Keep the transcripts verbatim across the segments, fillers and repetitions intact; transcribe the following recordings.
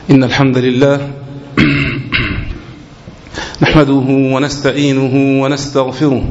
إن الحمد لله نحمده ونستعينه ونستغفره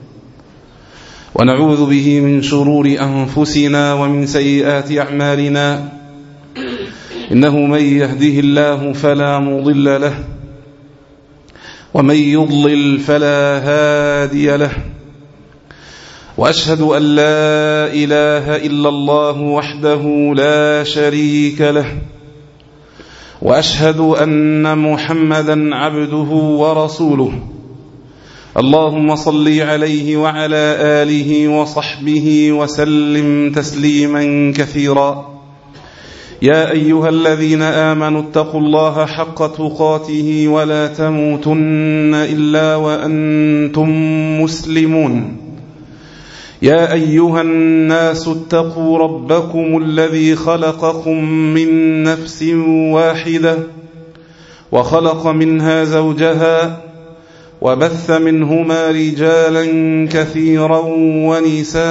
ونعوذ به من شرور أنفسنا ومن سيئات أعمالنا. إنه من يهده الله فلا مضل له ومن يضلل فلا هادي له، وأشهد أن لا إله إلا الله وحده لا شريك له، وأشهد أن محمدا عبده ورسوله. اللهم صل عليه وعلى آله وصحبه وسلم تسليما كثيرا. يا أيها الذين آمنوا اتقوا الله حق تقاته ولا تموتن إلا وأنتم مسلمون. يا أيها الناس اتقوا ربكم الذي خلقكم من نفس واحدة وخلق منها زوجها وبث منهما رجالا كثيرا ونساء،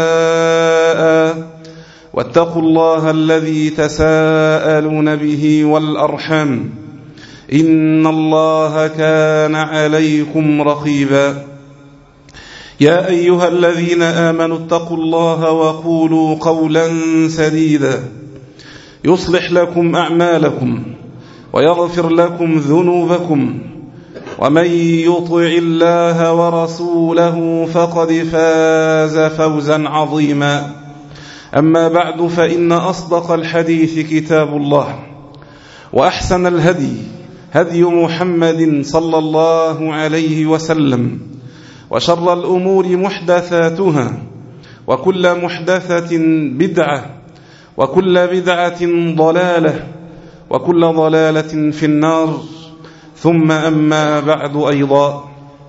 واتقوا الله الذي تساءلون به والأرحام إن الله كان عليكم رقيبا. يا أيها الذين آمنوا اتقوا الله وقولوا قولا سديدا يصلح لكم أعمالكم ويغفر لكم ذنوبكم، ومن يطع الله ورسوله فقد فاز فوزا عظيما. أما بعد، فإن أصدق الحديث كتاب الله، وأحسن الهدي هدي محمد صلى الله عليه وسلم، وشر الأمور محدثاتها، وكل محدثة بدعة، وكل بدعة ضلالة، وكل ضلالة في النار. ثم أما بعد أيضا،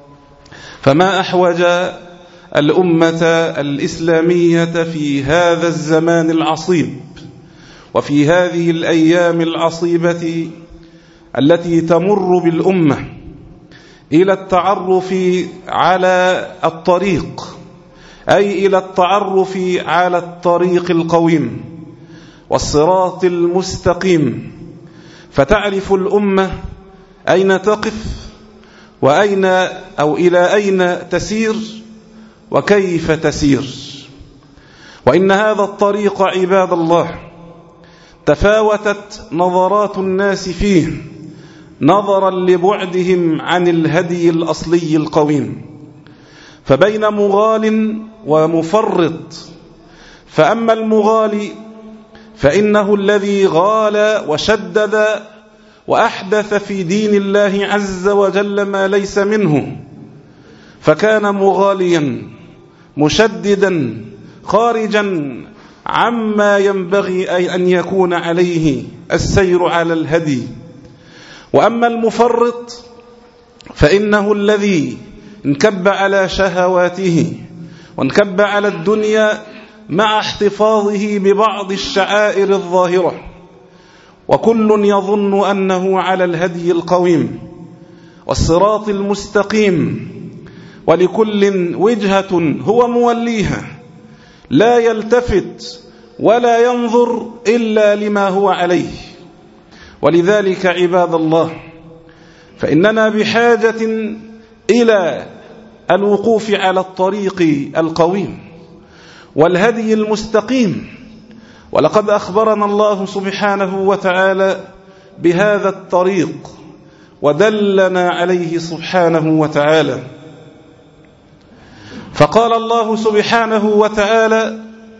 فما أحوج الأمة الإسلامية في هذا الزمان العصيب وفي هذه الأيام العصيبة التي تمر بالأمة إلى التعرف على الطريق، أي إلى التعرف على الطريق القويم والصراط المستقيم، فتعرف الأمة أين تقف وأين أو إلى أين تسير وكيف تسير. وإن هذا الطريق عباد الله تفاوتت نظرات الناس فيه نظرا لبعدهم عن الهدي الأصلي القويم، فبين مغال ومفرط. فأما المغالي فإنه الذي غال وشدد وأحدث في دين الله عز وجل ما ليس منه، فكان مغاليا مشددا خارجا عما ينبغي أن يكون عليه السير على الهدي. وأما المفرط فإنه الذي انكب على شهواته وانكب على الدنيا مع احتفاظه ببعض الشعائر الظاهرة، وكل يظن أنه على الهدي القويم والصراط المستقيم، ولكل وجهة هو موليها، لا يلتفت ولا ينظر إلا لما هو عليه. ولذلك عباد الله، فإننا بحاجة إلى الوقوف على الطريق القويم والهدي المستقيم. ولقد أخبرنا الله سبحانه وتعالى بهذا الطريق ودلنا عليه سبحانه وتعالى، فقال الله سبحانه وتعالى: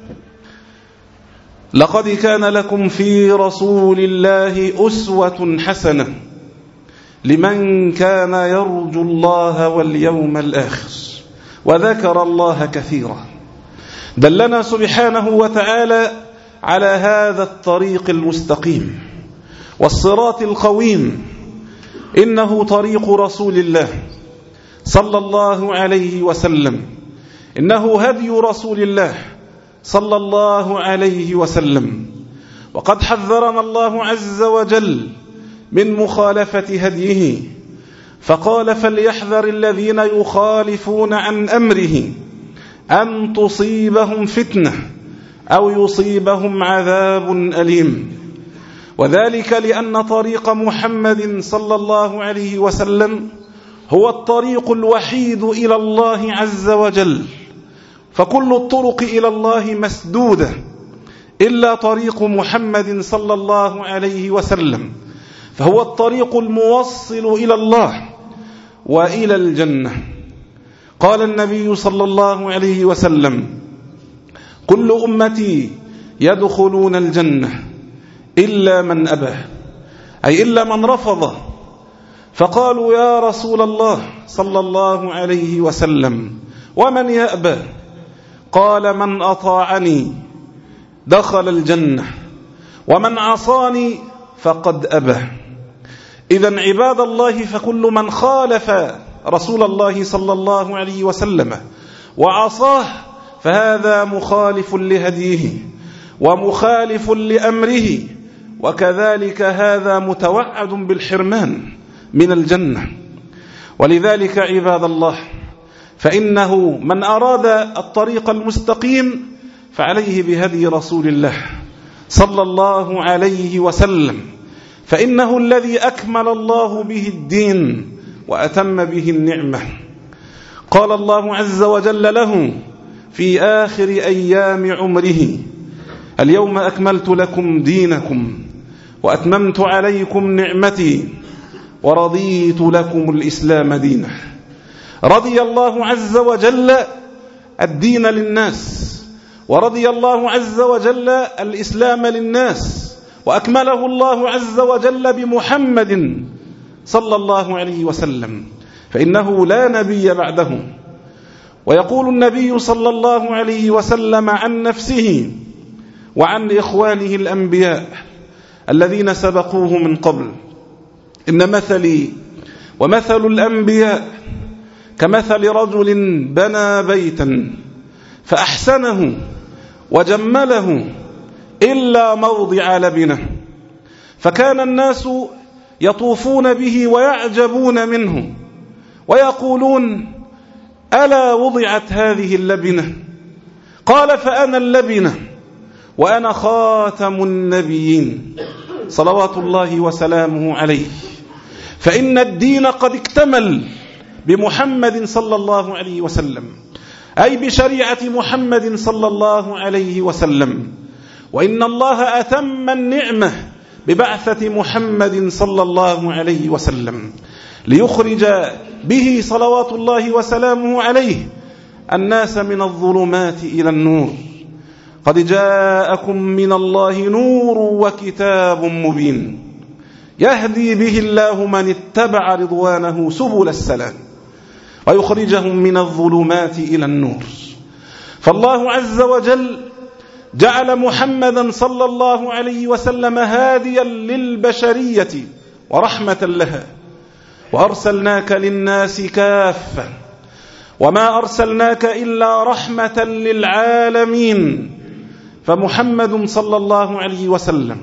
لقد كان لكم في رسول الله أسوة حسنة لمن كان يرجو الله واليوم الآخر وذكر الله كثيرا. دلنا سبحانه وتعالى على هذا الطريق المستقيم والصراط القويم. إنه طريق رسول الله صلى الله عليه وسلم، إنه هدي رسول الله صلى الله عليه وسلم. وقد حذرنا الله عز وجل من مخالفة هديه، فقال: فليحذر الذين يخالفون عن أمره أن تصيبهم فتنة أو يصيبهم عذاب أليم. وذلك لأن طريق محمد صلى الله عليه وسلم هو الطريق الوحيد إلى الله عز وجل، فكل الطرق إلى الله مسدودة إلا طريق محمد صلى الله عليه وسلم، فهو الطريق الموصل إلى الله وإلى الجنة. قال النبي صلى الله عليه وسلم: كل أمتي يدخلون الجنة إلا من أبى، أي إلا من رفض. فقالوا: يا رسول الله صلى الله عليه وسلم ومن يأبى؟ قال: من أطاعني دخل الجنة ومن عصاني فقد أبى. إذن عباد الله، فكل من خالف رسول الله صلى الله عليه وسلم وعصاه فهذا مخالف لهديه ومخالف لأمره، وكذلك هذا متوعد بالحرمان من الجنة. ولذلك عباد الله، فإنه من أراد الطريق المستقيم فعليه بهدي رسول الله صلى الله عليه وسلم، فإنه الذي أكمل الله به الدين وأتم به النعمة. قال الله عز وجل له في آخر أيام عمره: اليوم أكملت لكم دينكم وأتممت عليكم نعمتي ورضيت لكم الإسلام دينا. رضي الله عز وجل الدين للناس، ورضي الله عز وجل الإسلام للناس، وأكمله الله عز وجل بمحمد صلى الله عليه وسلم، فإنه لا نبي بعده. ويقول النبي صلى الله عليه وسلم عن نفسه وعن إخوانه الأنبياء الذين سبقوه من قبل: إن مثلي ومثل الأنبياء كمثل رجل بنى بيتا فأحسنه وجمله إلا موضع لبنه، فكان الناس يطوفون به ويعجبون منه ويقولون: ألا وضعت هذه اللبنة؟ قال: فأنا اللبنة وأنا خاتم النبيين صلوات الله وسلامه عليه. فإن الدين قد اكتمل بمحمد صلى الله عليه وسلم، أي بشريعة محمد صلى الله عليه وسلم. وإن الله أتم النعمة ببعثة محمد صلى الله عليه وسلم ليخرج به صلوات الله وسلامه عليه الناس من الظلمات إلى النور. قد جاءكم من الله نور وكتاب مبين يهدي به الله من اتبع رضوانه سبل السلام ويخرجهم من الظلمات إلى النور. فالله عز وجل جعل محمدا صلى الله عليه وسلم هاديا للبشرية ورحمة لها، وأرسلناك للناس كافة وما أرسلناك إلا رحمة للعالمين. فمحمد صلى الله عليه وسلم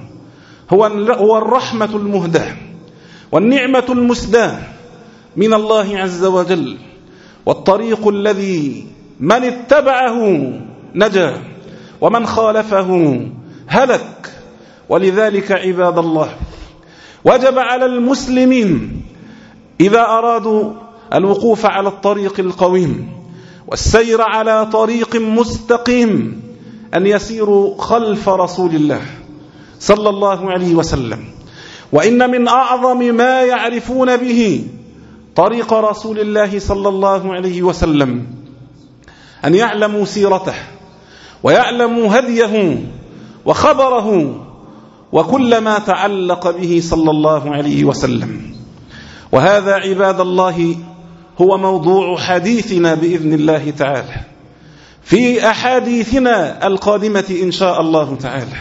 هو الرحمة المهداة والنعمة المسداة من الله عز وجل، والطريق الذي من اتبعه نجا ومن خالفه هلك. ولذلك عباد الله، وجب على المسلمين إذا أرادوا الوقوف على الطريق القويم والسير على طريق مستقيم أن يسيروا خلف رسول الله صلى الله عليه وسلم. وإن من أعظم ما يعرفون به طريق رسول الله صلى الله عليه وسلم أن يعلموا سيرته ويعلموا هديه وخبره وكل ما تعلق به صلى الله عليه وسلم. وهذا عباد الله هو موضوع حديثنا بإذن الله تعالى في أحاديثنا القادمة إن شاء الله تعالى.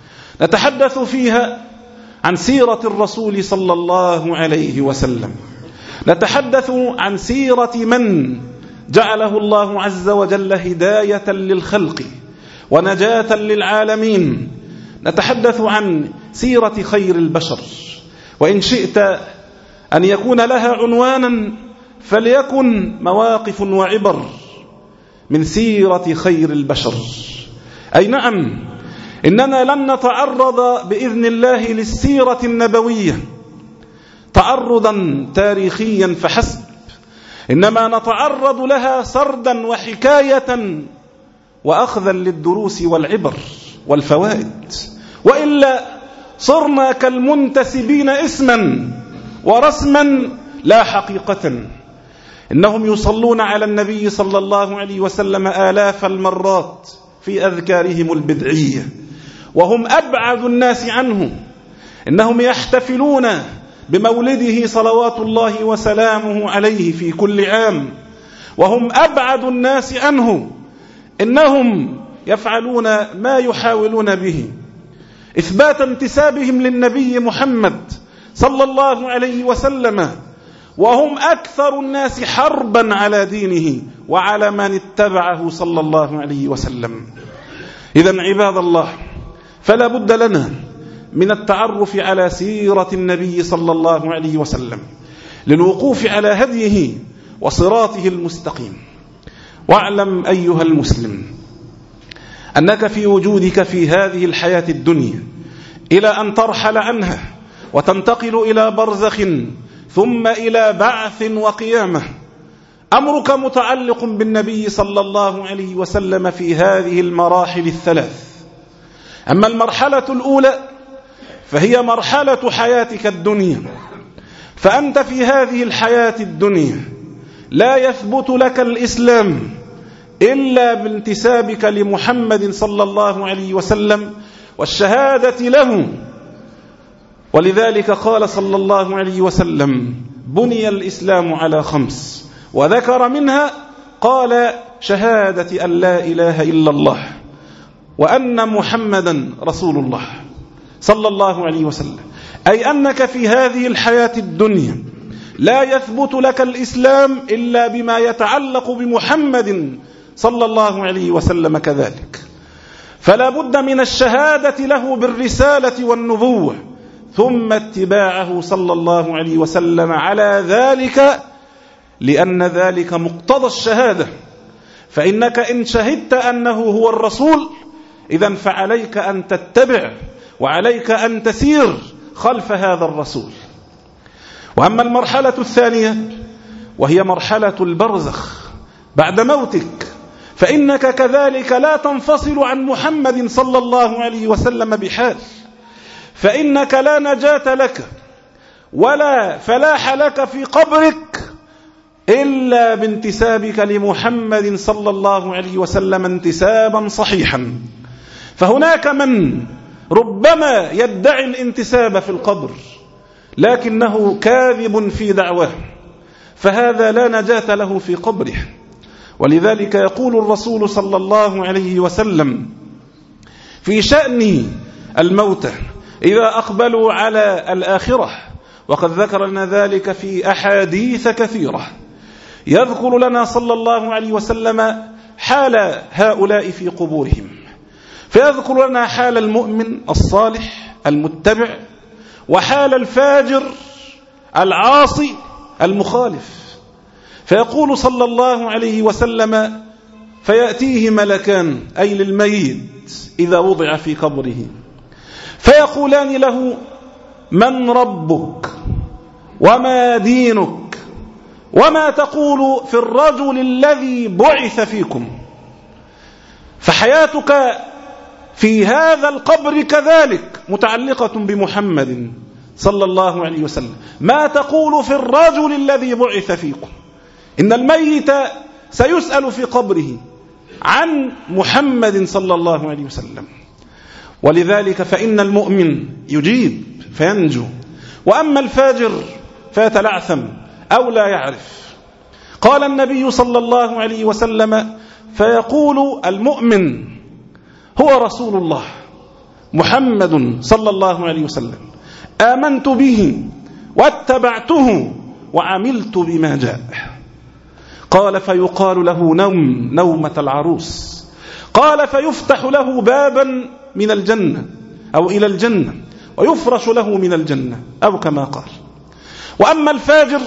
نتحدث فيها عن سيرة الرسول صلى الله عليه وسلم، نتحدث عن سيرة من جعله الله عز وجل هداية للخلق ونجاة للعالمين، نتحدث عن سيرة خير البشر. وإن شئت أن يكون لها عنوانا فليكن مواقف وعبر من سيرة خير البشر. أي نعم، إننا لن نتعرض بإذن الله للسيرة النبوية تعرضا تاريخيا فحسب، إنما نتعرض لها سردا وحكاية وأخذا للدروس والعبر والفوائد، وإلا صرنا كالمنتسبين اسما ورسما لا حقيقة. إنهم يصلون على النبي صلى الله عليه وسلم آلاف المرات في أذكارهم البدعية وهم أبعد الناس عنه، إنهم يحتفلون بمولده صلوات الله وسلامه عليه في كل عام وهم أبعد الناس عنه، إنهم يفعلون ما يحاولون به إثبات انتسابهم للنبي محمد صلى الله عليه وسلم، وهم أكثر الناس حربا على دينه وعلى من اتبعه صلى الله عليه وسلم. إذن عباد الله، فلا بد لنا من التعرف على سيرة النبي صلى الله عليه وسلم للوقوف على هديه وصراطه المستقيم. واعلم أيها المسلم أنك في وجودك في هذه الحياة الدنيا إلى أن ترحل عنها وتنتقل إلى برزخ ثم إلى بعث وقيامة، أمرك متعلق بالنبي صلى الله عليه وسلم في هذه المراحل الثلاث. أما المرحلة الأولى فهي مرحلة حياتك الدنيا، فأنت في هذه الحياة الدنيا لا يثبت لك الإسلام إلا بانتسابك لمحمد صلى الله عليه وسلم والشهادة له. ولذلك قال صلى الله عليه وسلم: بني الإسلام على خمس، وذكر منها قال: شهادة أن لا إله إلا الله وأن محمدا رسول الله صلى الله عليه وسلم، أي أنك في هذه الحياة الدنيا لا يثبت لك الإسلام إلا بما يتعلق بمحمد صلى الله عليه وسلم كذلك. فلا بد من الشهادة له بالرسالة والنبوة ثم اتباعه صلى الله عليه وسلم على ذلك، لأن ذلك مقتضى الشهادة. فإنك إن شهدت أنه هو الرسول إذن فعليك أن تتبع وعليك أن تسير خلف هذا الرسول. وأما المرحلة الثانية وهي مرحلة البرزخ بعد موتك، فإنك كذلك لا تنفصل عن محمد صلى الله عليه وسلم بحال، فإنك لا نجاة لك ولا فلاح لك في قبرك إلا بانتسابك لمحمد صلى الله عليه وسلم انتسابا صحيحا. فهناك من ربما يدعي الانتساب في القبر لكنه كاذب في دعواه، فهذا لا نجاة له في قبره. ولذلك يقول الرسول صلى الله عليه وسلم في شأن الموتى إذا أقبلوا على الآخرة، وقد ذكر لنا ذلك في أحاديث كثيرة، يذكر لنا صلى الله عليه وسلم حال هؤلاء في قبورهم، فيذكر لنا حال المؤمن الصالح المتبع وحال الفاجر العاصي المخالف. فيقول صلى الله عليه وسلم: فيأتيه ملكان، أي للميت إذا وضع في قبره، فيقولان له: من ربك وما دينك وما تقول في الرجل الذي بعث فيكم. فحياتك في هذا القبر كذلك متعلقة بمحمد صلى الله عليه وسلم. ما تقول في الرجل الذي بعث فيكم؟ إن الميت سيسأل في قبره عن محمد صلى الله عليه وسلم. ولذلك فإن المؤمن يجيب فينجو، وأما الفاجر فيتلعثم أو لا يعرف. قال النبي صلى الله عليه وسلم: فيقول المؤمن هو رسول الله محمد صلى الله عليه وسلم، آمنت به واتبعته وعملت بما جاء. قال: فيقال له نوم نومة العروس. قال: فيفتح له بابا من الجنة أو إلى الجنة ويفرش له من الجنة أو كما قال. وأما الفاجر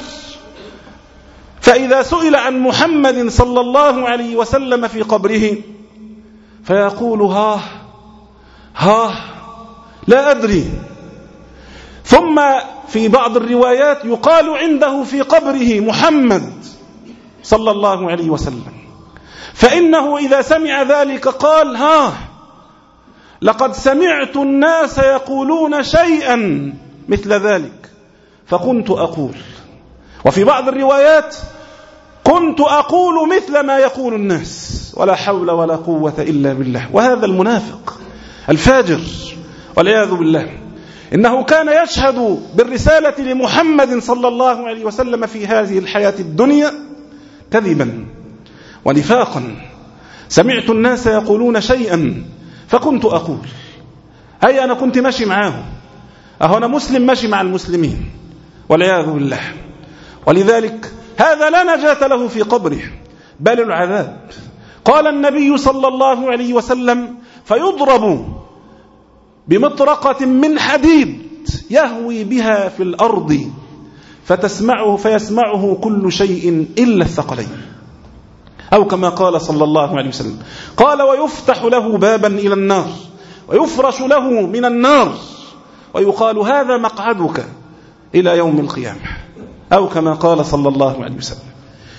فإذا سئل عن محمد صلى الله عليه وسلم في قبره فيقول: ها ها لا أدري. ثم في بعض الروايات يقال عنده في قبره محمد صلى الله عليه وسلم، فإنه إذا سمع ذلك قال ها لقد سمعت الناس يقولون شيئا مثل ذلك فكنت أقول. وفي بعض الروايات كنت أقول مثل ما يقول الناس ولا حول ولا قوة إلا بالله. وهذا المنافق الفاجر والعياذ بالله إنه كان يشهد بالرسالة لمحمد صلى الله عليه وسلم في هذه الحياة الدنيا كذبا ونفاقا. سمعت الناس يقولون شيئا فكنت أقول، أي أنا كنت ماشي معاهم، أهو أنا مسلم ماشي مع المسلمين والعياذ بالله. ولذلك هذا لا نجاة له في قبره بل العذاب. قال النبي صلى الله عليه وسلم فيضرب بمطرقة من حديد يهوي بها في الأرض فتسمعه فيسمعه كل شيء إلا الثقلين، أو كما قال صلى الله عليه وسلم. قال ويفتح له بابا إلى النار ويفرش له من النار ويقال هذا مقعدك إلى يوم القيامة، أو كما قال صلى الله عليه وسلم.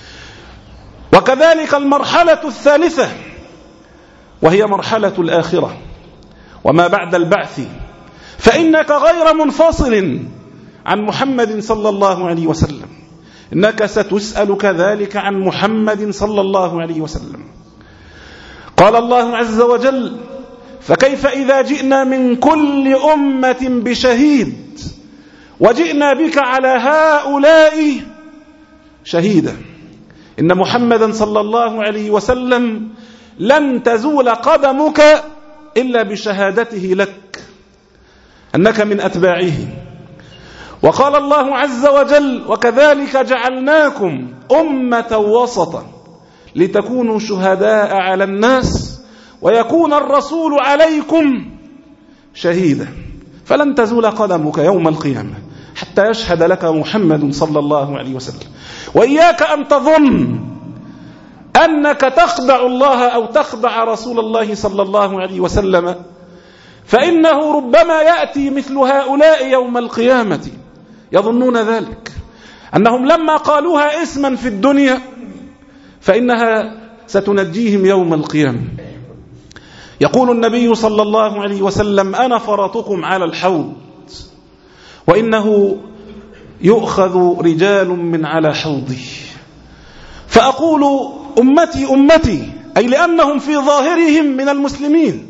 وكذلك المرحلة الثالثة وهي مرحلة الآخرة وما بعد البعث، فإنك غير منفصل عن محمد صلى الله عليه وسلم، إنك ستسأل كذلك عن محمد صلى الله عليه وسلم. قال الله عز وجل فكيف إذا جئنا من كل أمة بشهيد وجئنا بك على هؤلاء شهيدا. إن محمدا صلى الله عليه وسلم لن تزول قدمك إلا بشهادته لك أنك من أتباعه. وقال الله عز وجل وكذلك جعلناكم أمة وسطا لتكونوا شهداء على الناس ويكون الرسول عليكم شهيدا. فلن تزول قدمك يوم القيامة حتى يشهد لك محمد صلى الله عليه وسلم. وإياك أن تظن أنك تخدع الله أو تخدع رسول الله صلى الله عليه وسلم، فإنه ربما يأتي مثل هؤلاء يوم القيامة يظنون ذلك، أنهم لما قالوها اسما في الدنيا فإنها ستنجيهم يوم القيامة. يقول النبي صلى الله عليه وسلم أنا فرطكم على الحوض، وإنه يؤخذ رجال من على حوضي فأقول أمتي أمتي، أي لأنهم في ظاهرهم من المسلمين،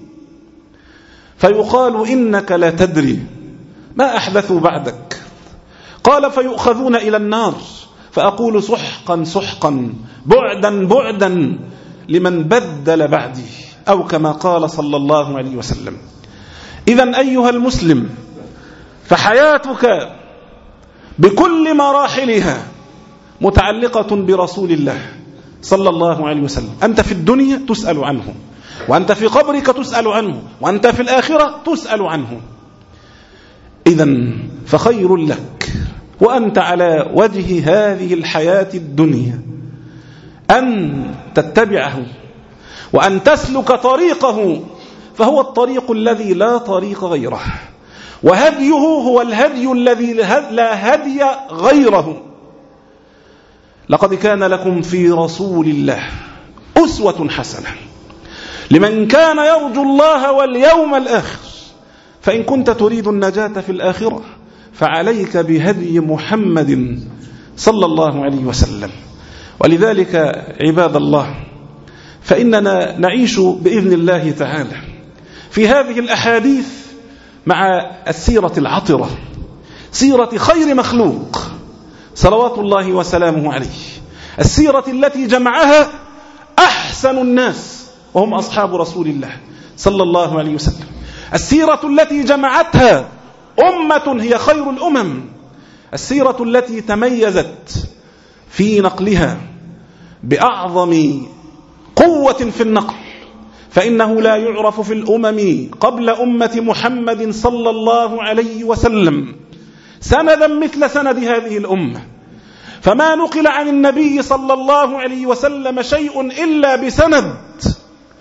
فيقال إنك لا تدري ما أحدثوا بعدك. قال فيؤخذون إلى النار فأقول سحقا سحقا بعدا بعدا لمن بدل بعدي، أو كما قال صلى الله عليه وسلم. إذن أيها المسلم فحياتك بكل مراحلها متعلقة برسول الله صلى الله عليه وسلم. أنت في الدنيا تسأل عنه، وأنت في قبرك تسأل عنه، وأنت في الآخرة تسأل عنه. إذن فخير لك وأنت على وجه هذه الحياة الدنيا أن تتبعه وأن تسلك طريقه، فهو الطريق الذي لا طريق غيره، وهديه هو الهدي الذي لا هدي غيره. لقد كان لكم في رسول الله أسوة حسنة لمن كان يرجو الله واليوم الآخر، فإن كنت تريد النجاة في الآخرة فعليك بهدي محمد صلى الله عليه وسلم. ولذلك عباد الله فإننا نعيش بإذن الله تعالى في هذه الأحاديث مع السيرة العطرة، سيرة خير مخلوق صلوات الله وسلامه عليه، السيرة التي جمعها أحسن الناس وهم أصحاب رسول الله صلى الله عليه وسلم، السيرة التي جمعتها أمة هي خير الأمم، السيرة التي تميزت في نقلها بأعظم قوة في النقل، فإنه لا يعرف في الأمم قبل أمة محمد صلى الله عليه وسلم سندا مثل سند هذه الأمة. فما نقل عن النبي صلى الله عليه وسلم شيء إلا بسند،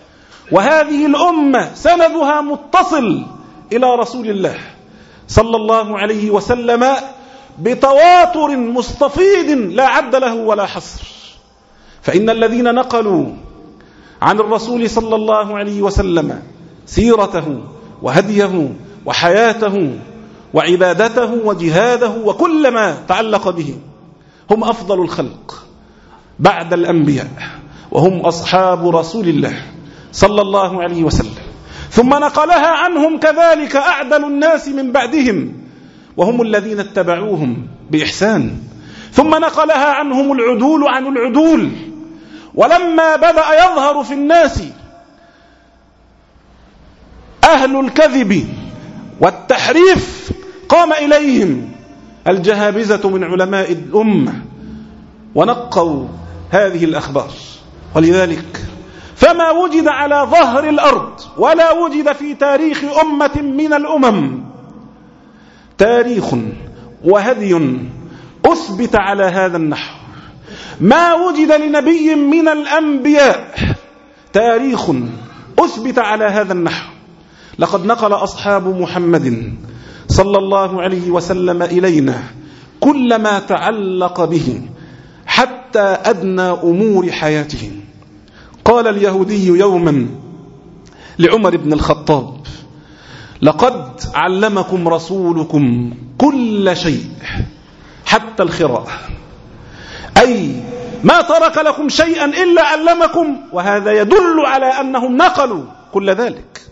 وهذه الأمة سندها متصل إلى رسول الله صلى الله عليه وسلم بتواتر مستفيض لا عد له ولا حصر. فإن الذين نقلوا عن الرسول صلى الله عليه وسلم سيرته وهديه وحياته وعبادته وجهاده وكل ما تعلق به هم أفضل الخلق بعد الأنبياء، وهم أصحاب رسول الله صلى الله عليه وسلم. ثم نقلها عنهم كذلك أعدل الناس من بعدهم، وهم الذين اتبعوهم بإحسان. ثم نقلها عنهم العدول عن العدول. ولما بدأ يظهر في الناس أهل الكذب والتحريف قام إليهم الجهابزة من علماء الأمة ونقوا هذه الأخبار. ولذلك فما وجد على ظهر الأرض ولا وجد في تاريخ أمة من الأمم تاريخ وهدي أثبت على هذا النحو. ما وجد لنبي من الأنبياء تاريخ أثبت على هذا النحو. لقد نقل أصحاب محمد صلى الله عليه وسلم إلينا كل ما تعلق به حتى أدنى أمور حياته. قال اليهودي يوما لعمر بن الخطاب: لقد علمكم رسولكم كل شيء حتى الخراءة، أي ما ترك لكم شيئا إلا علمكم. وهذا يدل على أنهم نقلوا كل ذلك.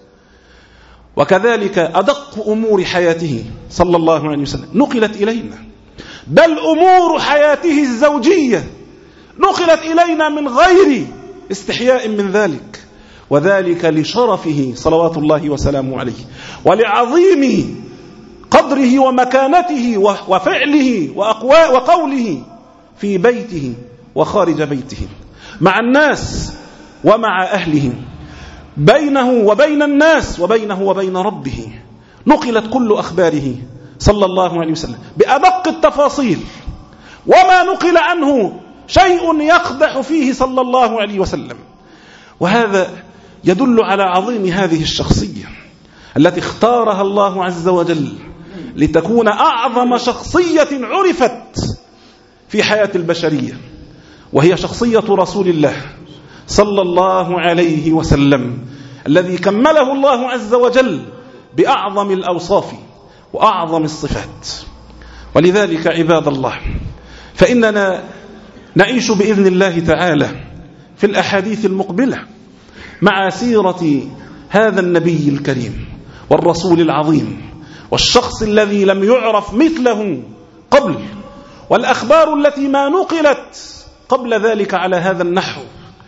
وكذلك أدق أمور حياته صلى الله عليه وسلم نقلت إلينا، بل أمور حياته الزوجية نقلت إلينا من غير استحياء من ذلك، وذلك لشرفه صلوات الله وسلامه عليه ولعظيم قدره ومكانته وفعله وقوله في بيته وخارج بيته، مع الناس ومع أهله، بينه وبين الناس وبينه وبين ربه. نقلت كل أخباره صلى الله عليه وسلم بأدق التفاصيل، وما نقل عنه شيء يقدح فيه صلى الله عليه وسلم. وهذا يدل على عظيم هذه الشخصية التي اختارها الله عز وجل لتكون أعظم شخصية عرفت في حياة البشرية، وهي شخصية رسول الله صلى الله عليه وسلم الذي كمله الله عز وجل بأعظم الأوصاف وأعظم الصفات. ولذلك عباد الله فإننا نعيش بإذن الله تعالى في الأحاديث المقبلة مع سيرة هذا النبي الكريم والرسول العظيم والشخص الذي لم يعرف مثله قبل، والأخبار التي ما نقلت قبل ذلك على هذا النحو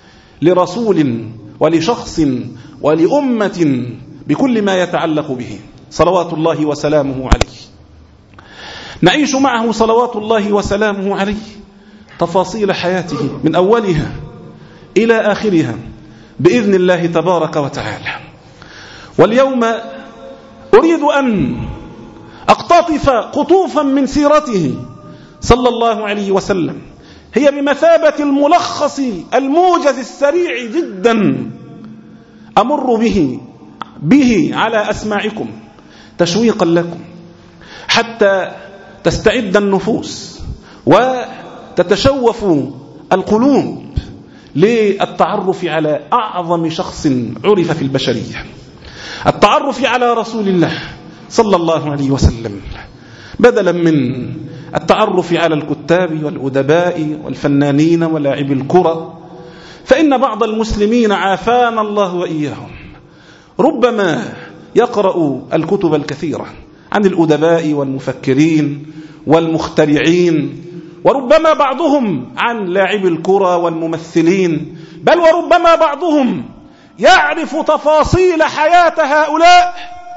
لرسول ولشخص ولأمة بكل ما يتعلق به صلوات الله وسلامه عليه. نعيش معه صلوات الله وسلامه عليه تفاصيل حياته من أولها إلى آخرها بإذن الله تبارك وتعالى. واليوم أريد أن أقتطف قطوفا من سيرته صلى الله عليه وسلم، هي بمثابة الملخص الموجز السريع جدا أمر به به على أسماعكم تشويقا لكم حتى تستعد النفوس وتتشوف القلوب للتعرف على أعظم شخص عرف في البشرية، التعرف على رسول الله صلى الله عليه وسلم، بدلا من التعرف على الكتاب والأدباء والفنانين ولاعبي الكرة. فإن بعض المسلمين عافانا الله وإياهم ربما يقرأ الكتب الكثيرة عن الأدباء والمفكرين والمخترعين، وربما بعضهم عن لاعبي الكرة والممثلين، بل وربما بعضهم يعرف تفاصيل حياة هؤلاء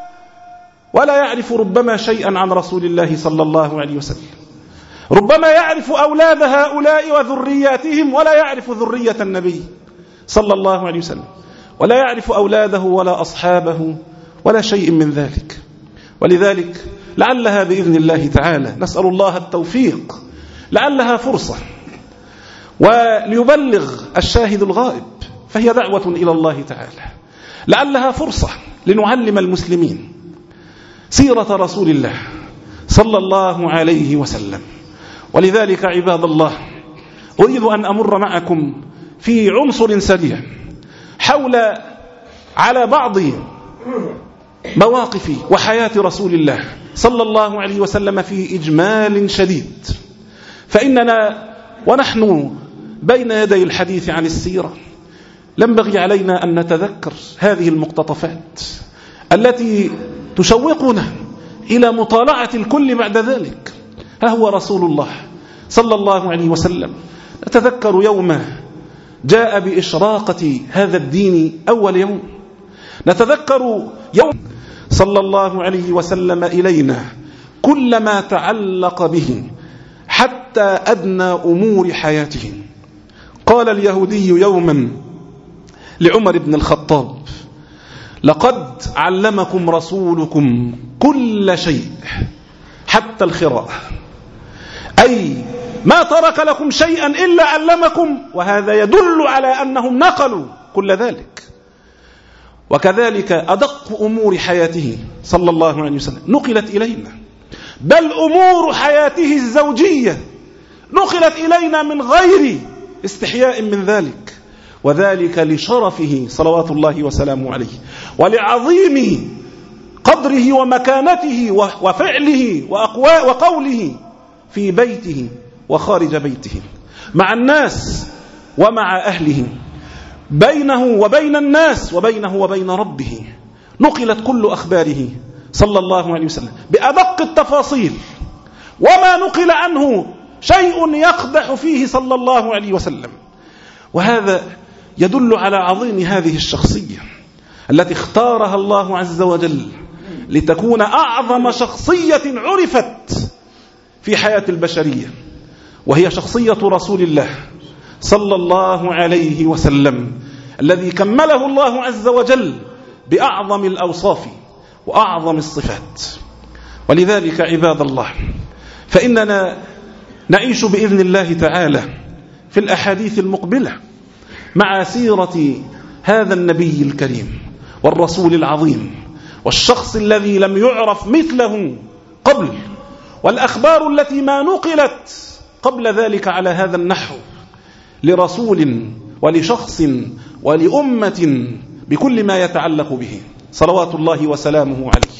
ولا يعرف ربما شيئا عن رسول الله صلى الله عليه وسلم. ربما يعرف أولاد هؤلاء وذرياتهم ولا يعرف ذرية النبي صلى الله عليه وسلم، ولا يعرف أولاده ولا أصحابه ولا شيء من ذلك. ولذلك لعلها بإذن الله تعالى نسأل الله التوفيق، لعلها فرصة وليبلغ الشاهد الغائب، فهي دعوة إلى الله تعالى لعلها فرصة لنعلم المسلمين سيرة رسول الله صلى الله عليه وسلم. ولذلك عباد الله أريد أن أمر معكم في عنصر سريع حول على بعض مواقف وحياة رسول الله صلى الله عليه وسلم في إجمال شديد. فإننا ونحن بين يدي الحديث عن السيرة ينبغي علينا أن نتذكر هذه المقتطفات التي تشوقنا إلى مطالعة الكل بعد ذلك. ها هو رسول الله صلى الله عليه وسلم، نتذكر يوم جاء بإشراقة هذا الدين أول يوم، نتذكر يوم صلى الله عليه وسلم إلينا كل ما تعلق به حتى أدنى أمور حياته. قال اليهودي يوما لعمر بن الخطاب: لقد علمكم رسولكم كل شيء حتى الخراء، أي ما ترك لكم شيئا إلا علمكم، وهذا يدل على أنهم نقلوا كل ذلك. وكذلك أدق أمور حياته صلى الله عليه وسلم نقلت إلينا، بل أمور حياته الزوجية نقلت إلينا من غير استحياء من ذلك، وذلك لشرفه صلوات الله وسلامه عليه ولعظيم قدره ومكانته وفعله وقوله في بيته وخارج بيته، مع الناس ومع أهله، بينه وبين الناس وبينه وبين ربه. نقلت كل أخباره صلى الله عليه وسلم بأدق التفاصيل، وما نقل عنه شيء يقدح فيه صلى الله عليه وسلم. وهذا يدل على عظيم هذه الشخصية التي اختارها الله عز وجل لتكون أعظم شخصية عرفت في حياة البشرية، وهي شخصية رسول الله صلى الله عليه وسلم الذي كمله الله عز وجل بأعظم الأوصاف وأعظم الصفات. ولذلك عباد الله فإننا نعيش بإذن الله تعالى في الأحاديث المقبلة مع سيرة هذا النبي الكريم والرسول العظيم والشخص الذي لم يعرف مثله قبل، والأخبار التي ما نقلت قبل ذلك على هذا النحو لرسول ولشخص ولأمة بكل ما يتعلق به صلوات الله وسلامه عليه.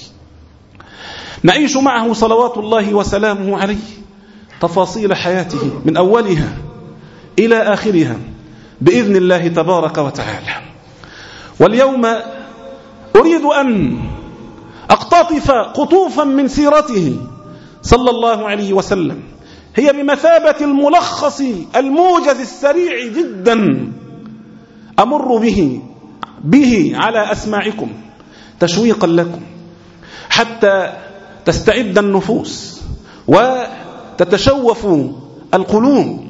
نعيش معه صلوات الله وسلامه عليه تفاصيل حياته من أولها إلى آخرها بإذن الله تبارك وتعالى. واليوم أريد أن أقتطف قطوفا من سيرته صلى الله عليه وسلم، هي بمثابة الملخص الموجز السريع جدا أمر به به على أسماعكم تشويقا لكم حتى تستعد النفوس وتتشوف القلوب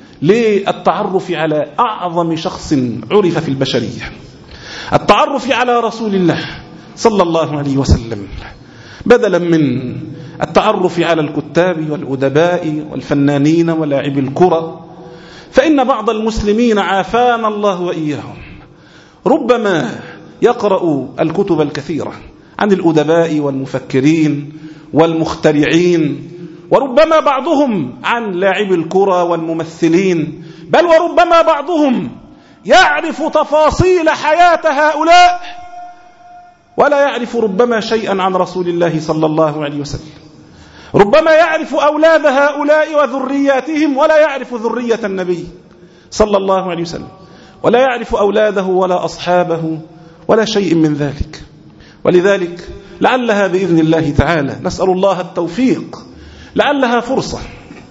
للتعرف على أعظم شخص عرف في البشرية، التعرف على رسول الله صلى الله عليه وسلم، بدلا من التعرف على الكتاب والأدباء والفنانين ولاعب الكرة. فإن بعض المسلمين عافانا الله وإياهم ربما يقرأ الكتب الكثيرة عن الأدباء والمفكرين والمخترعين، وربما بعضهم عن لاعب الكرة والممثلين، بل وربما بعضهم يعرف تفاصيل حياة هؤلاء ولا يعرف ربما شيئا عن رسول الله صلى الله عليه وسلم. ربما يعرف أولاد هؤلاء وذرياتهم ولا يعرف ذرية النبي صلى الله عليه وسلم، ولا يعرف أولاده ولا أصحابه ولا شيء من ذلك. ولذلك لعلها بإذن الله تعالى، نسأل الله التوفيق، لعلها فرصة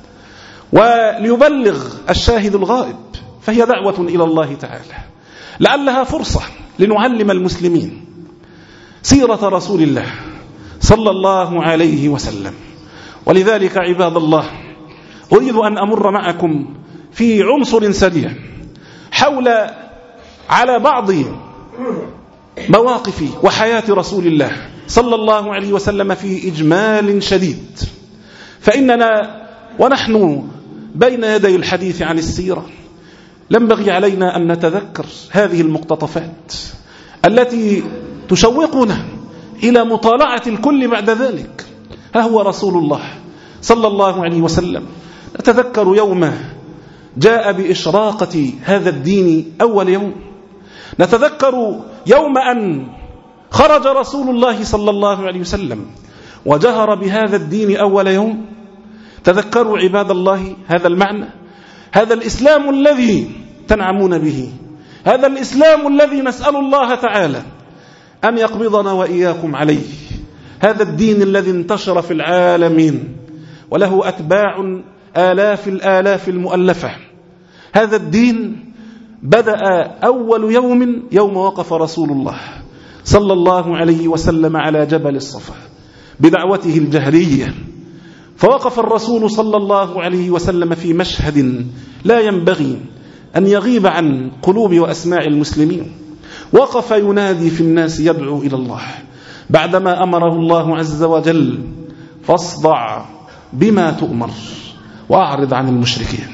وليبلغ الشاهد الغائب، فهي دعوة إلى الله تعالى، لعلها فرصة لنعلم المسلمين سيرة رسول الله صلى الله عليه وسلم. ولذلك عباد الله أريد أن أمر معكم في عنصر سريع حول على بعض مواقف وحياة رسول الله صلى الله عليه وسلم في إجمال شديد. فإننا ونحن بين يدي الحديث عن السيرة ينبغي علينا أن نتذكر هذه المقتطفات التي تشوقنا إلى مطالعة الكل بعد ذلك. ها هو رسول الله صلى الله عليه وسلم. نتذكر يوم جاء بإشراقة هذا الدين أول يوم، نتذكر يوم أن خرج رسول الله صلى الله عليه وسلم وجهر بهذا الدين أول يوم. تذكروا عباد الله هذا المعنى، هذا الإسلام الذي تنعمون به، هذا الإسلام الذي نسأل الله تعالى أن يقبضنا وإياكم عليه، هذا الدين الذي انتشر في العالمين وله أتباع آلاف الآلاف المؤلفة. هذا الدين بدأ أول يوم يوم وقف رسول الله صلى الله عليه وسلم على جبل الصفا بدعوته الجهرية، فوقف الرسول صلى الله عليه وسلم في مشهد لا ينبغي أن يغيب عن قلوب وأسماع المسلمين. وقف ينادي في الناس يدعو إلى الله بعدما أمره الله عز وجل: فاصدع بما تؤمر وأعرض عن المشركين.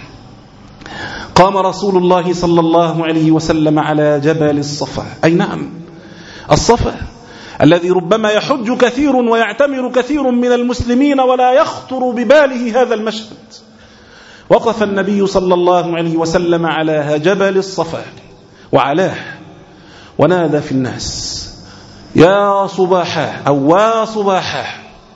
قام رسول الله صلى الله عليه وسلم على جبل الصفا، أي نعم الصفا الذي ربما يحج كثير ويعتمر كثير من المسلمين ولا يخطر بباله هذا المشهد. وقف النبي صلى الله عليه وسلم على جبل الصفا وعلاه ونادى في الناس: يا صباحا أو وا صباحا.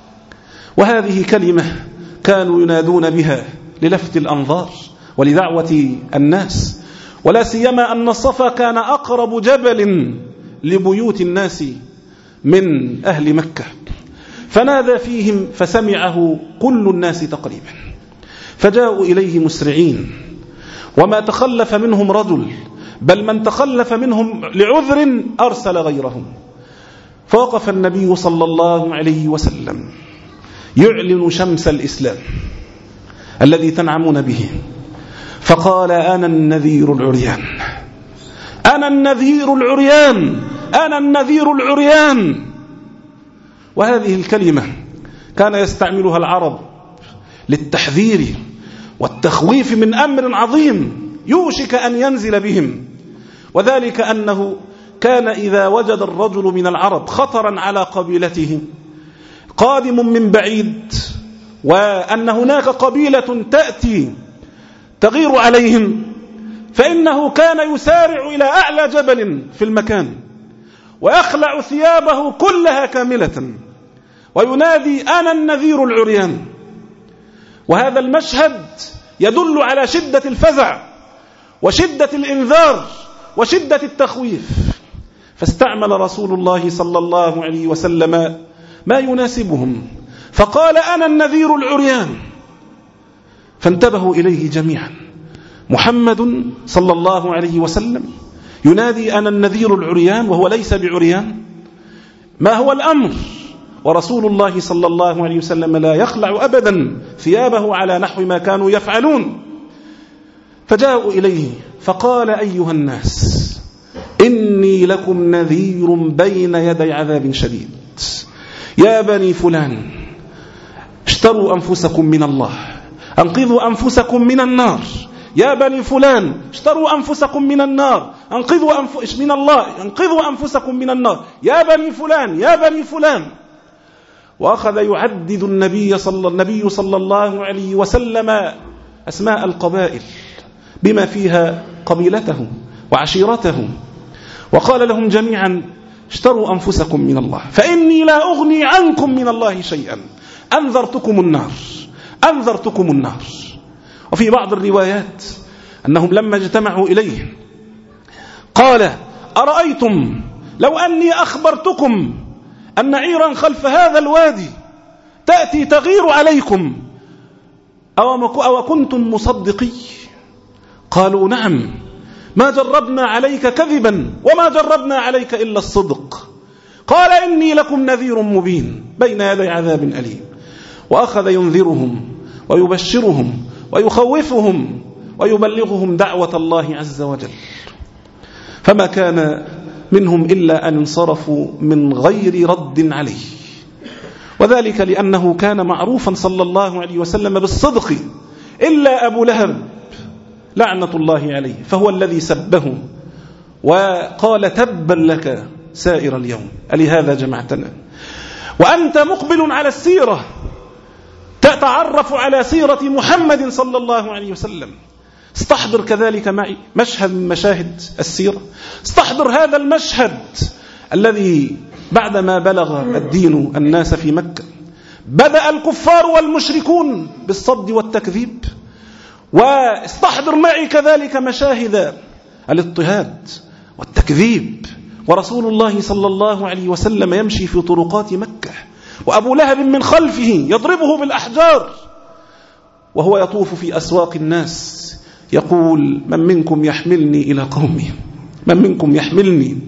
وهذه كلمة كانوا ينادون بها للفت الأنظار ولدعوة الناس، ولا سيما أن الصفا كان أقرب جبل لبيوت الناس من أهل مكة، فنادى فيهم فسمعه كل الناس تقريبا، فجاءوا إليه مسرعين، وما تخلف منهم رجل، بل من تخلف منهم لعذر أرسل غيرهم. فوقف النبي صلى الله عليه وسلم يعلن شمس الإسلام الذي تنعمون به، فقال: أنا النذير العريان، أنا النذير العريان، أنا النذير العريان. وهذه الكلمة كان يستعملها العرب للتحذير والتخويف من أمر عظيم يوشك أن ينزل بهم، وذلك أنه كان إذا وجد الرجل من العرب خطرا على قبيلته قادم من بعيد، وأن هناك قبيلة تأتي تغير عليهم، فإنه كان يسارع إلى أعلى جبل في المكان ويخلع ثيابه كلها كاملة وينادي: أنا النذير العريان. وهذا المشهد يدل على شدة الفزع وشدة الإنذار وشدة التخويف، فاستعمل رسول الله صلى الله عليه وسلم ما يناسبهم، فقال: أنا النذير العريان. فانتبهوا إليه جميعا. محمد صلى الله عليه وسلم ينادي: أنا النذير العريان، وهو ليس بعريان. ما هو الأمر؟ ورسول الله صلى الله عليه وسلم لا يخلع أبدا ثيابه على نحو ما كانوا يفعلون. فجاءوا إليه فقال: أيها الناس، إني لكم نذير بين يدي عذاب شديد. يا بني فلان، اشتروا أنفسكم من الله، أنقذوا أنفسكم من النار. يا بني فلان، اشتروا أنفسكم من النار، أنقذوا أنف... من الله، أنقذوا أنفسكم من النار. يا بني فلان، يا بني فلان. وأخذ يعدد النبي صلى, النبي صلى الله عليه وسلم أسماء القبائل بما فيها قبيلته وعشيرته، وقال لهم جميعا: اشتروا أنفسكم من الله، فإني لا أغني عنكم من الله شيئا، أنذرتكم النار، أنذرتكم النار. وفي بعض الروايات أنهم لما اجتمعوا إليه قال: أرأيتم لو أني أخبرتكم أن عيرا خلف هذا الوادي تأتي تغير عليكم، أو كنتم مصدقي؟ قالوا: نعم، ما جربنا عليك كذبا وما جربنا عليك إلا الصدق. قال: إني لكم نذير مبين بين يدي عذاب أليم. وأخذ ينذرهم ويبشرهم ويخوفهم ويبلغهم دعوة الله عز وجل، فما كان منهم إلا أن انصرفوا من غير رد عليه، وذلك لأنه كان معروفا صلى الله عليه وسلم بالصدق، إلا أبو لهب لعنة الله عليه، فهو الذي سبه وقال: تبا لك سائر اليوم ألهذا جمعتنا وأنت مقبل على السيرة تتعرف على سيرة محمد صلى الله عليه وسلم. استحضر كذلك معي مشهد من مشاهد السيرة. استحضر هذا المشهد الذي بعدما بلغ الدين الناس في مكة بدأ الكفار والمشركون بالصد والتكذيب. واستحضر معي كذلك مشاهد الاضطهاد والتكذيب ورسول الله صلى الله عليه وسلم يمشي في طرقات مكة وأبو لهب من خلفه يضربه بالأحجار وهو يطوف في أسواق الناس يقول من منكم يحملني إلى قومي من منكم يحملني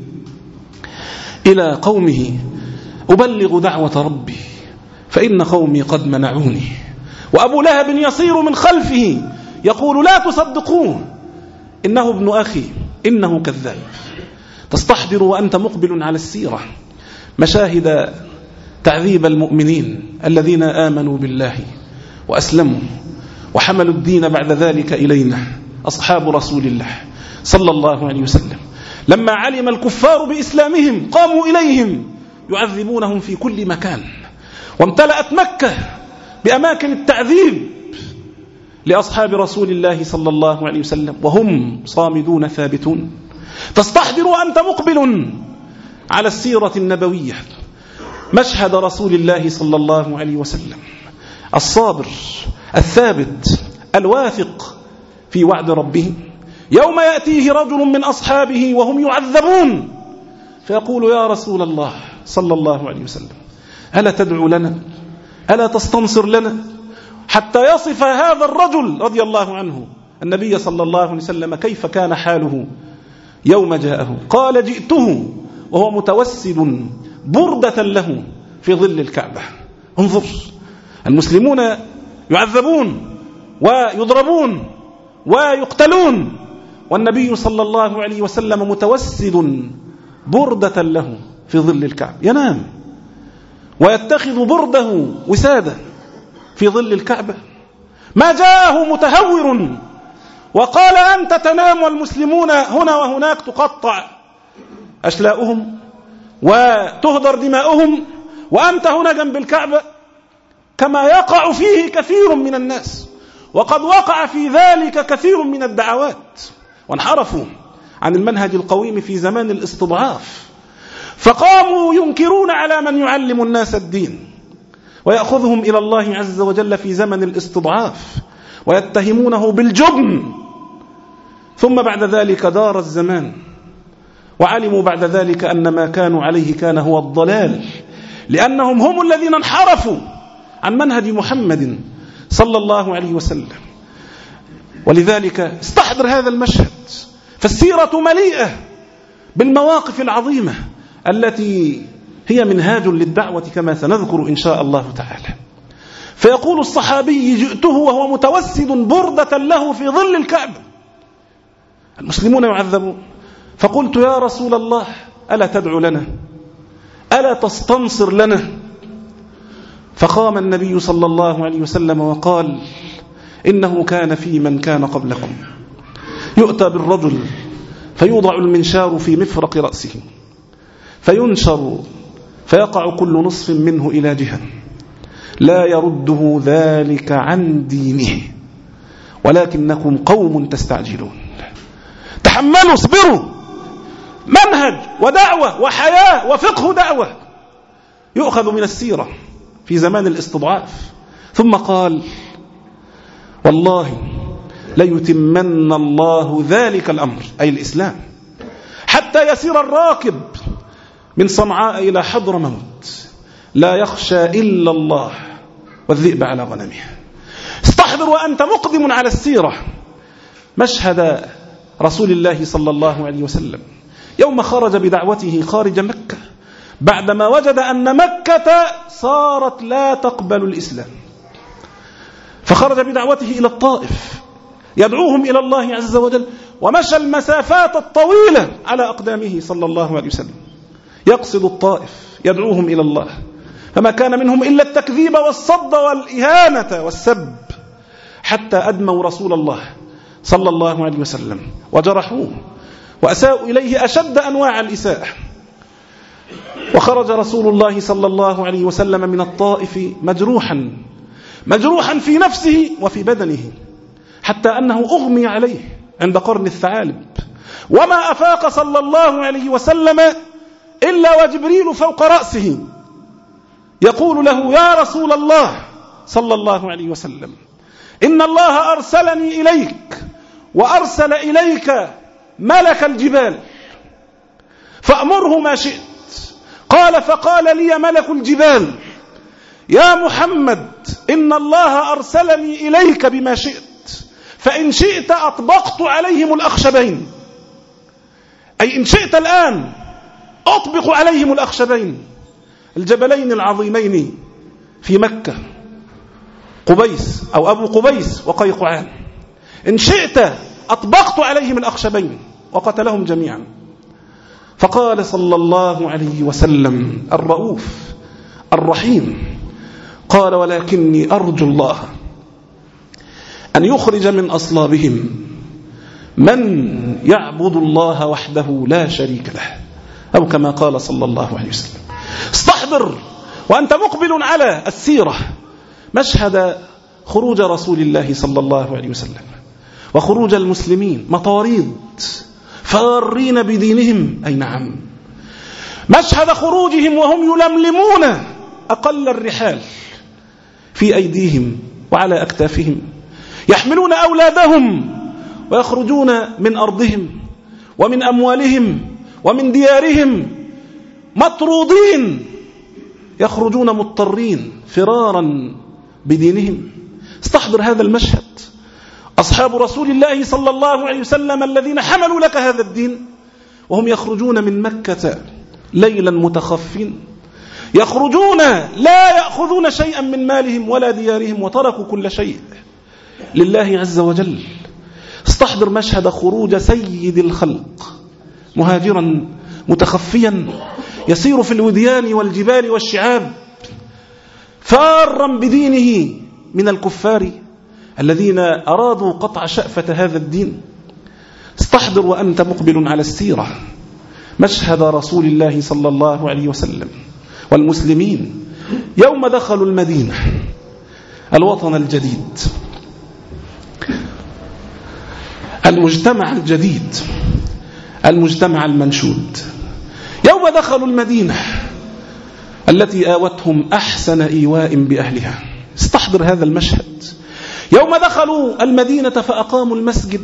إلى قومه أبلغ دعوة ربي فإن قومي قد منعوني. وأبو لهب يصير من خلفه يقول لا تصدقوه إنه ابن أخي إنه كذاب. تستحضر وأنت مقبل على السيرة مشاهد تعذيب المؤمنين الذين آمنوا بالله وأسلموا وحملوا الدين بعد ذلك إلينا أصحاب رسول الله صلى الله عليه وسلم. لما علم الكفار بإسلامهم قاموا إليهم يعذبونهم في كل مكان وامتلأت مكة بأماكن التعذيب لأصحاب رسول الله صلى الله عليه وسلم وهم صامدون ثابتون. تستحضر وأنت مقبل على السيرة النبوية مشهد رسول الله صلى الله عليه وسلم الصابر الثابت الواثق في وعد ربه يوم يأتيه رجل من أصحابه وهم يعذبون فيقول يا رسول الله صلى الله عليه وسلم ألا تدعو لنا ألا تستنصر لنا حتى يصف هذا الرجل رضي الله عنه النبي صلى الله عليه وسلم كيف كان حاله يوم جاءه. قال جئته وهو متوسد بردة له في ظل الكعبة. انظر المسلمون يعذبون ويضربون ويقتلون والنبي صلى الله عليه وسلم متوسد بردة له في ظل الكعبة ينام ويتخذ برده وسادة في ظل الكعبة. ما جاءه متهور وقال أنت تنام والمسلمون هنا وهناك تقطع أشلاؤهم وتهدر دماؤهم وأنت هنا جنب الكعبة كما يقع فيه كثير من الناس. وقد وقع في ذلك كثير من الدعوات وانحرفوا عن المنهج القويم في زمان الاستضعاف فقاموا ينكرون على من يعلم الناس الدين ويأخذهم إلى الله عز وجل في زمن الاستضعاف ويتهمونه بالجبن. ثم بعد ذلك دار الزمان وعلموا بعد ذلك أن ما كانوا عليه كان هو الضلال لأنهم هم الذين انحرفوا عن منهج محمد صلى الله عليه وسلم. ولذلك استحضر هذا المشهد فالسيرة مليئة بالمواقف العظيمة التي هي منهاج للدعوة كما سنذكر إن شاء الله تعالى. فيقول الصحابي جئته وهو متوسد بردة له في ظل الكعبة المسلمون يعذبون فقلت يا رسول الله ألا تدعو لنا ألا تستنصر لنا. فقام النبي صلى الله عليه وسلم وقال إنه كان في من كان قبلكم يؤتى بالرجل فيوضع المنشار في مفرق رأسه فينشر فيقع كل نصف منه إلى جهة لا يرده ذلك عن دينه ولكنكم قوم تستعجلون. تحملوا اصبروا منهج ودعوة وحياة وفقه دعوة يؤخذ من السيرة في زمان الاستضعاف. ثم قال والله ليتمن الله ذلك الأمر أي الإسلام حتى يسير الراكب من صنعاء إلى حضر موت لا يخشى إلا الله والذئب على غنمه. استحضر وأنت مقدم على السيرة مشهد رسول الله صلى الله عليه وسلم يوم خرج بدعوته خارج مكة بعدما وجد أن مكة صارت لا تقبل الإسلام فخرج بدعوته إلى الطائف يدعوهم إلى الله عز وجل ومشى المسافات الطويلة على أقدامه صلى الله عليه وسلم يقصد الطائف يدعوهم إلى الله فما كان منهم إلا التكذيب والصد والإهانة والسب حتى أدموا رسول الله صلى الله عليه وسلم وجرحوه وأساءوا إليه أشد أنواع الإساءة. وخرج رسول الله صلى الله عليه وسلم من الطائف مجروحا مجروحا في نفسه وفي بدنه، حتى أنه أغمي عليه عند قرن الثعالب، وما أفاق صلى الله عليه وسلم إلا وجبريل فوق رأسه يقول له: يا رسول الله صلى الله عليه وسلم، إن الله أرسلني إليك وأرسل إليك ملك الجبال فأمره ما شئت. قال: فقال لي ملك الجبال: يا محمد، إن الله أرسلني إليك بما شئت، فإن شئت أطبقت عليهم الأخشبين، أي إن شئت الآن أطبق عليهم الأخشبين، الجبلين العظيمين في مكة، قبيس أو أبو قبيس وقيقعان، إن شئت أطبقت عليهم الأخشبين وقتلهم جميعا. فقال صلى الله عليه وسلم الرؤوف الرحيم، قال: ولكني أرجو الله أن يخرج من أصلابهم من يعبد الله وحده لا شريك له، أو كما قال صلى الله عليه وسلم. استحضر وأنت مقبل على السيرة مشهد خروج رسول الله صلى الله عليه وسلم وخروج المسلمين مطاريد فارين بدينهم، أي نعم، مشهد خروجهم وهم يلملمون أقل الرحال في أيديهم وعلى أكتافهم، يحملون أولادهم ويخرجون من أرضهم ومن أموالهم ومن ديارهم مطرودين، يخرجون مضطرين فرارا بدينهم. استحضر هذا المشهد، أصحاب رسول الله صلى الله عليه وسلم الذين حملوا لك هذا الدين وهم يخرجون من مكة ليلا متخفين، يخرجون لا يأخذون شيئا من مالهم ولا ديارهم، وتركوا كل شيء لله عز وجل. استحضر مشهد خروج سيد الخلق مهاجرا متخفيا يسير في الوديان والجبال والشعاب فارا بدينه من الكفار الذين أرادوا قطع شأفة هذا الدين. استحضر وأنت مقبل على السيرة مشهد رسول الله صلى الله عليه وسلم والمسلمين يوم دخلوا المدينة، الوطن الجديد، المجتمع الجديد، المجتمع المنشود، يوم دخلوا المدينة التي آوتهم أحسن إيواء بأهلها. استحضر هذا المشهد، يوم دخلوا المدينة فأقاموا المسجد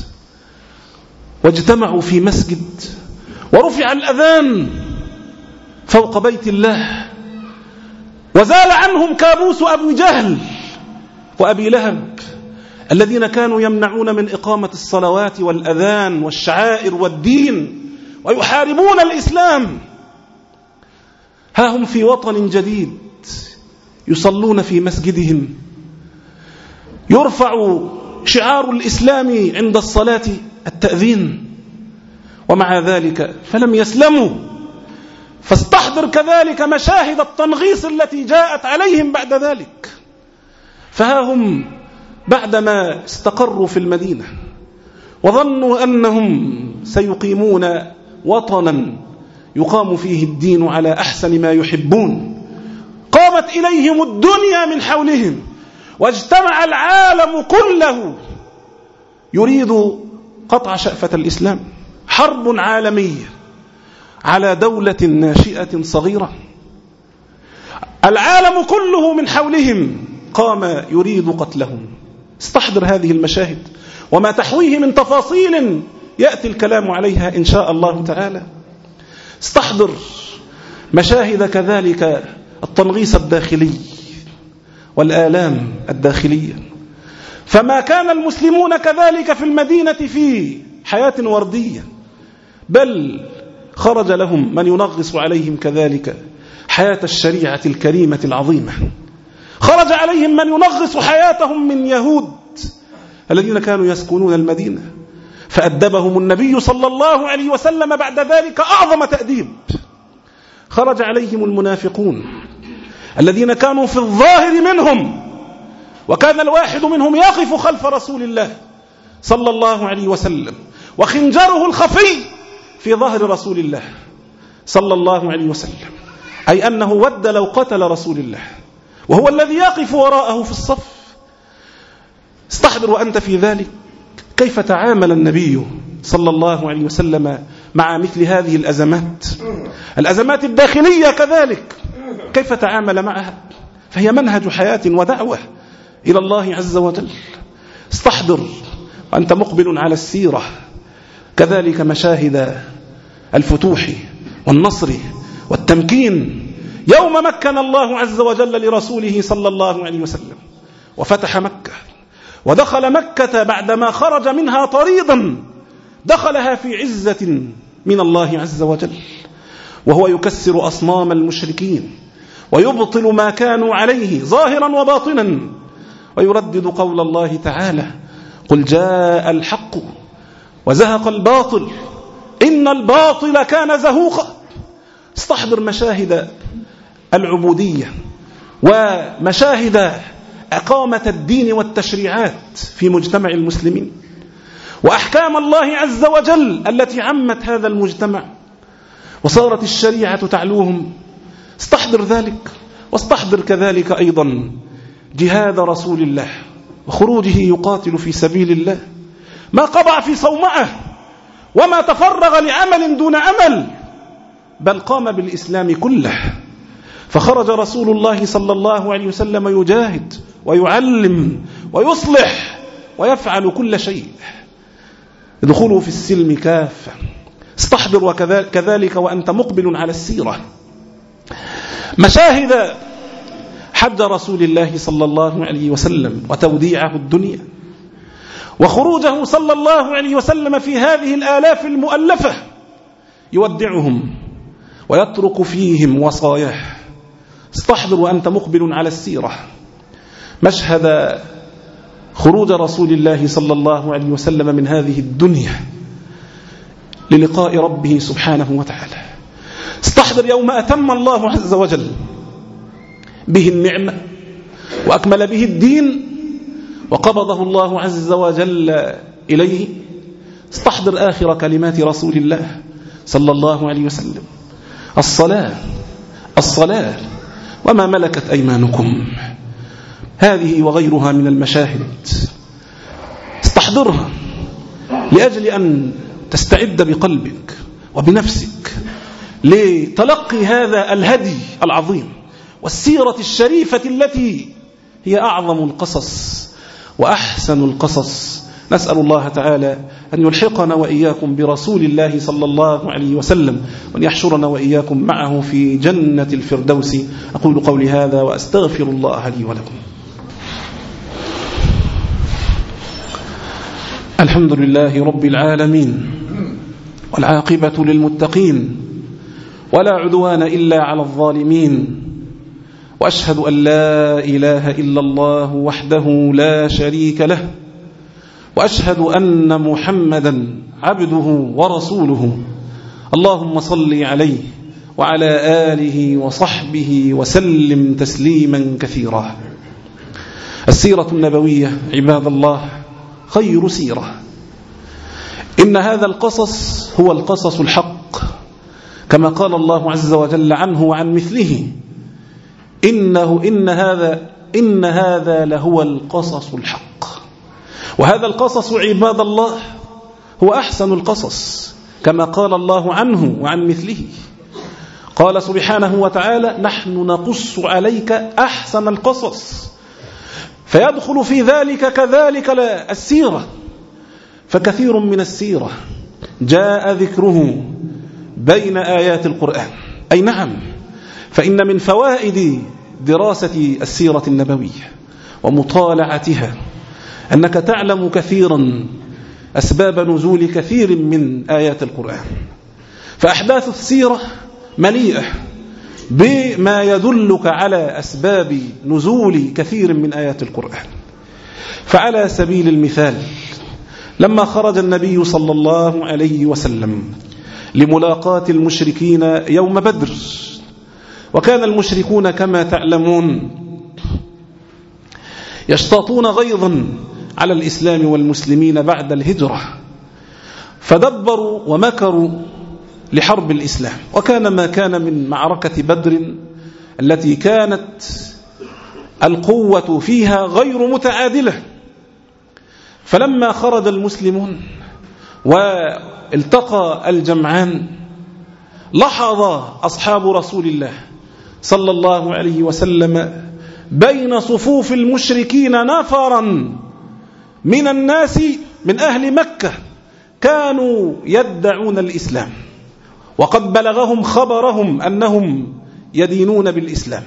واجتمعوا في مسجد ورفع الأذان فوق بيت الله، وزال عنهم كابوس أبي جهل وأبي لهب الذين كانوا يمنعون من إقامة الصلوات والأذان والشعائر والدين ويحاربون الإسلام. ها هم في وطن جديد يصلون في مسجدهم، يرفع شعار الإسلام عند الصلاة التأذين، ومع ذلك فلم يسلموا. فاستحضر كذلك مشاهد التنغيص التي جاءت عليهم بعد ذلك. فها هم بعدما استقروا في المدينة وظنوا أنهم سيقيمون وطنا يقام فيه الدين على أحسن ما يحبون، قامت إليهم الدنيا من حولهم واجتمع العالم كله يريد قطع شأفة الإسلام. حرب عالمية على دولة ناشئة صغيرة، العالم كله من حولهم قام يريد قتلهم. استحضر هذه المشاهد وما تحويه من تفاصيل يأتي الكلام عليها إن شاء الله تعالى. استحضر مشاهد كذلك التنغيص الداخلي والآلام الداخلية. فما كان المسلمون كذلك في المدينة في حياة وردية، بل خرج لهم من ينغص عليهم كذلك حياة الشريعة الكريمة العظيمة. خرج عليهم من ينغص حياتهم من يهود الذين كانوا يسكنون المدينة، فأدبهم النبي صلى الله عليه وسلم بعد ذلك أعظم تأديب. خرج عليهم المنافقون الذين كانوا في الظاهر منهم، وكان الواحد منهم يقف خلف رسول الله صلى الله عليه وسلم وخنجره الخفي في ظهر رسول الله صلى الله عليه وسلم، أي أنه ود لو قتل رسول الله، وهو الذي يقف وراءه في الصف. استحضر وأنت في ذلك كيف تعامل النبي صلى الله عليه وسلم مع مثل هذه الأزمات، الأزمات الداخلية كذلك، كيف تعامل معها، فهي منهج حياة ودعوة إلى الله عز وجل. استحضر وأنت مقبل على السيرة كذلك مشاهد الفتوح والنصر والتمكين، يوم مكن الله عز وجل لرسوله صلى الله عليه وسلم وفتح مكة، ودخل مكة بعدما خرج منها طريضا، دخلها في عزة من الله عز وجل، وهو يكسر أصنام المشركين ويبطل ما كانوا عليه ظاهرا وباطنا، ويردد قول الله تعالى: قل جاء الحق وزهق الباطل إن الباطل كان زهوقا. استحضر مشاهد العبودية ومشاهد إقامة الدين والتشريعات في مجتمع المسلمين، وأحكام الله عز وجل التي عمت هذا المجتمع وصارت الشريعة تعلوهم. استحضر ذلك، واستحضر كذلك أيضا جهاد رسول الله وخروجه يقاتل في سبيل الله، ما قضى في صومعه وما تفرغ لعمل دون عمل، بل قام بالإسلام كله. فخرج رسول الله صلى الله عليه وسلم يجاهد ويعلم ويصلح ويفعل كل شيء، ادخلوا في السلم كافة. استحضر وكذلك وأنت مقبل على السيرة مشاهد حج رسول الله صلى الله عليه وسلم وتوديعه الدنيا، وخروجه صلى الله عليه وسلم في هذه الآلاف المؤلفة يودعهم ويترك فيهم وصاياه. استحضر وأنت مقبل على السيرة مشهد خروج رسول الله صلى الله عليه وسلم من هذه الدنيا للقاء ربه سبحانه وتعالى. استحضر يوم أتم الله عز وجل به النعمة وأكمل به الدين وقبضه الله عز وجل إليه. استحضر آخر كلمات رسول الله صلى الله عليه وسلم: الصلاة الصلاة وما ملكت أيمانكم. هذه وغيرها من المشاهد استحضرها لأجل أن تستعد بقلبك وبنفسك لتلقي هذا الهدي العظيم والسيرة الشريفة التي هي أعظم القصص وأحسن القصص. نسأل الله تعالى أن يلحقنا وإياكم برسول الله صلى الله عليه وسلم، وأن يحشرنا وإياكم معه في جنة الفردوس. أقول قولي هذا وأستغفر الله لي ولكم. الحمد لله رب العالمين، والعاقبة للمتقين، ولا عدوان إلا على الظالمين، وأشهد أن لا إله إلا الله وحده لا شريك له، وأشهد أن محمدا عبده ورسوله. اللهم صل عليه وعلى آله وصحبه وسلم تسليما كثيرا. السيرة النبوية عباد الله خير سيرة. إن هذا القصص هو القصص الحق، كما قال الله عز وجل عنه وعن مثله: إنه إن هذا إن هذا لهو القصص الحق. وهذا القصص عباد الله هو أحسن القصص، كما قال الله عنه وعن مثله. قال سبحانه وتعالى: نحن نقص عليك أحسن القصص. فيدخل في ذلك كذلك السيرة، فكثير من السيرة جاء ذكره بين آيات القرآن. أي نعم، فإن من فوائد دراسة السيرة النبوية ومطالعتها أنك تعلم كثيرا أسباب نزول كثير من آيات القرآن. فأحداث السيرة مليئة بما يدلك على أسباب نزول كثير من آيات القرآن. فعلى سبيل المثال، لما خرج النبي صلى الله عليه وسلم لملاقاة المشركين يوم بدر، وكان المشركون كما تعلمون يشتاطون غيظا على الإسلام والمسلمين بعد الهجرة، فدبروا ومكروا لحرب الإسلام، وكان ما كان من معركة بدر التي كانت القوة فيها غير متعادلة. فلما خرج المسلمون والتقى الجمعان لاحظ أصحاب رسول الله صلى الله عليه وسلم بين صفوف المشركين نفرا من الناس من أهل مكة كانوا يدعون الإسلام، وقد بلغهم خبرهم أنهم يدينون بالإسلام،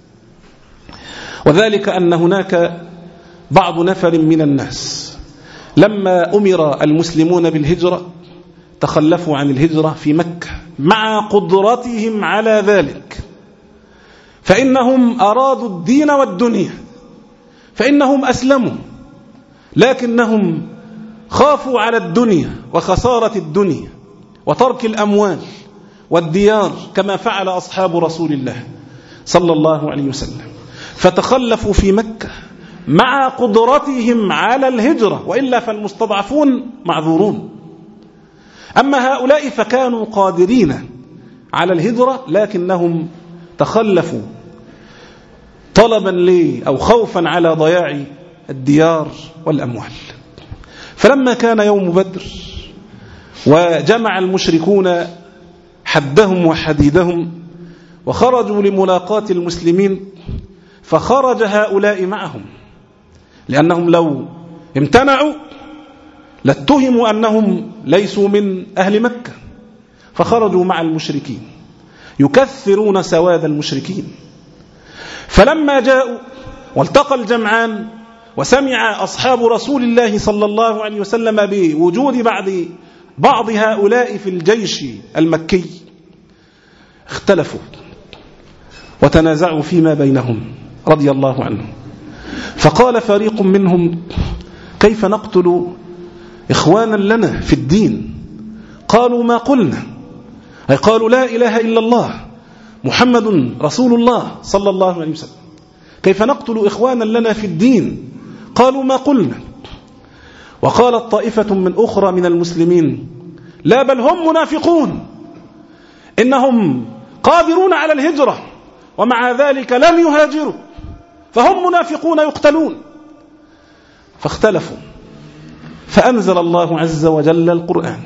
وذلك أن هناك بعض نفر من الناس لما أمر المسلمون بالهجرة تخلفوا عن الهجرة في مكة مع قدرتهم على ذلك، فإنهم أرادوا الدين والدنيا، فإنهم أسلموا لكنهم خافوا على الدنيا وخسارة الدنيا وترك الأموال والديار كما فعل أصحاب رسول الله صلى الله عليه وسلم، فتخلفوا في مكة مع قدرتهم على الهجرة، وإلا فالمستضعفون معذورون. أما هؤلاء فكانوا قادرين على الهجرة لكنهم تخلفوا طلبا لي أو خوفا على ضياع الديار والأموال. فلما كان يوم بدر وجمع المشركون حدهم وحديدهم وخرجوا لملاقاة المسلمين، فخرج هؤلاء معهم، لأنهم لو امتنعوا لاتهموا أنهم ليسوا من أهل مكة، فخرجوا مع المشركين يكثرون سواد المشركين. فلما جاءوا والتقى الجمعان وسمع أصحاب رسول الله صلى الله عليه وسلم بوجود بعض بعض هؤلاء في الجيش المكي اختلفوا وتنازعوا فيما بينهم رضي الله عنهم. فقال فريق منهم: كيف نقتل إخوانا لنا في الدين؟ قالوا: ما قلنا، أي قالوا لا إله إلا الله محمد رسول الله صلى الله عليه وسلم، كيف نقتل إخوانا لنا في الدين؟ قالوا: ما قلنا. وقالت طائفة من أخرى من المسلمين: لا، بل هم منافقون، إنهم قادرون على الهجرة ومع ذلك لم يهاجروا، فهم منافقون يقتلون. فاختلفوا، فأنزل الله عز وجل القرآن: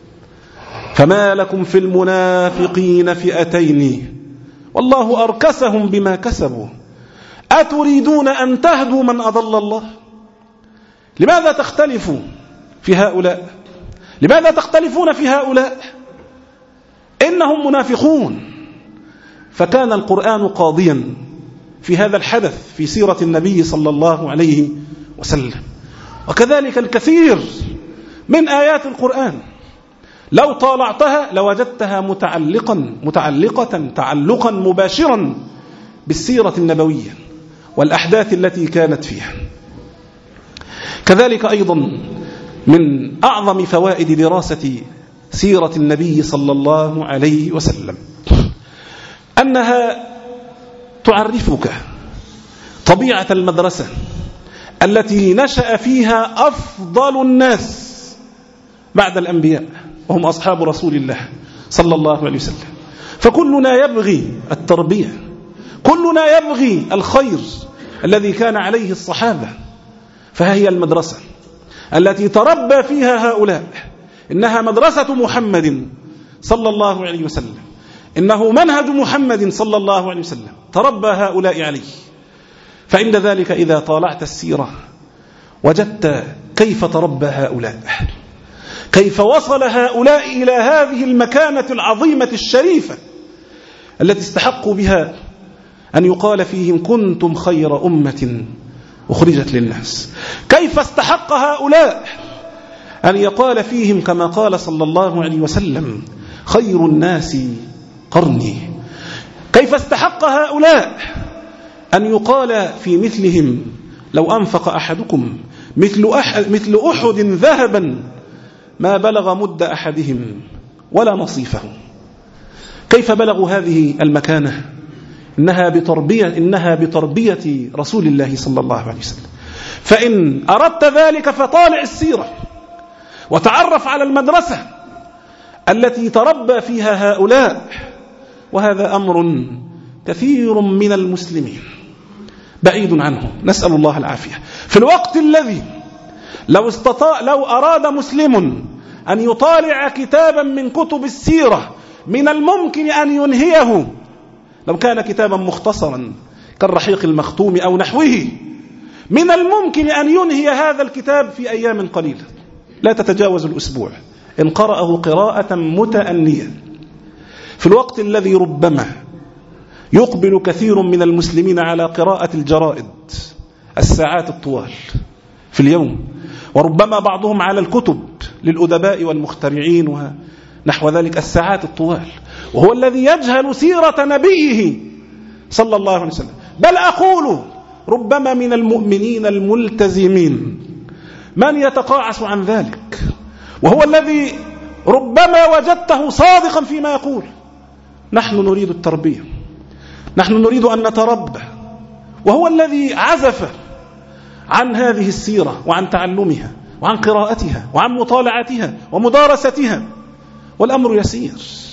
فما لكم في المنافقين فئتين والله أركسهم بما كسبوا أتريدون أن تهدوا من أضل الله؟ لماذا تختلفوا في هؤلاء؟ لماذا تختلفون في هؤلاء؟ إنهم منافقون. فكان القرآن قاضيا في هذا الحدث في سيرة النبي صلى الله عليه وسلم، وكذلك الكثير من آيات القرآن لو طالعتها لوجدتها متعلقا متعلقة تعلقا مباشرا بالسيرة النبوية والأحداث التي كانت فيها. كذلك أيضا من أعظم فوائد دراسة سيرة النبي صلى الله عليه وسلم أنها تعرفك طبيعة المدرسة التي نشأ فيها أفضل الناس بعد الأنبياء، وهم أصحاب رسول الله صلى الله عليه وسلم. فكلنا يبغي التربية، كلنا يبغي الخير الذي كان عليه الصحابة، فهي المدرسة التي تربى فيها هؤلاء. إنها مدرسة محمد صلى الله عليه وسلم، إنه منهج محمد صلى الله عليه وسلم تربى هؤلاء عليه. فعند ذلك إذا طالعت السيرة وجدت كيف تربى هؤلاء، كيف وصل هؤلاء إلى هذه المكانة العظيمة الشريفة التي استحقوا بها أن يقال فيهم كنتم خير أمة أخرجت للناس. كيف استحق هؤلاء أن يقال فيهم كما قال صلى الله عليه وسلم خير الناس قرني. كيف استحق هؤلاء أن يقال في مثلهم لو أنفق أحدكم مثل أحد, مثل أحد ذهبا ما بلغ مد أحدهم ولا نصيفه. كيف بلغوا هذه المكانة؟ إنها بتربية, إنها بتربية رسول الله صلى الله عليه وسلم. فإن أردت ذلك فطالع السيرة وتعرف على المدرسة التي تربى فيها هؤلاء، وهذا أمر كثير من المسلمين بعيد عنه، نسأل الله العافية. في الوقت الذي لو استطاع لو أراد مسلم أن يطالع كتابا من كتب السيرة من الممكن أن ينهيه، لو كان كتابا مختصرا كالرحيق المختوم أو نحوه، من الممكن أن ينهي هذا الكتاب في أيام قليلة لا تتجاوز الأسبوع إن قرأه قراءة متأنية. في الوقت الذي ربما يقبل كثير من المسلمين على قراءة الجرائد الساعات الطوال في اليوم، وربما بعضهم على الكتب للأدباء والمخترعين ونحو ذلك الساعات الطوال، وهو الذي يجهل سيرة نبيه صلى الله عليه وسلم، بل أقول ربما من المؤمنين الملتزمين من يتقاعس عن ذلك، وهو الذي ربما وجدته صادقا فيما يقول: نحن نريد التربية، نحن نريد أن نتربى، وهو الذي عزف عن هذه السيرة وعن تعلمها وعن قراءتها وعن مطالعتها ومدارستها، والأمر يسير.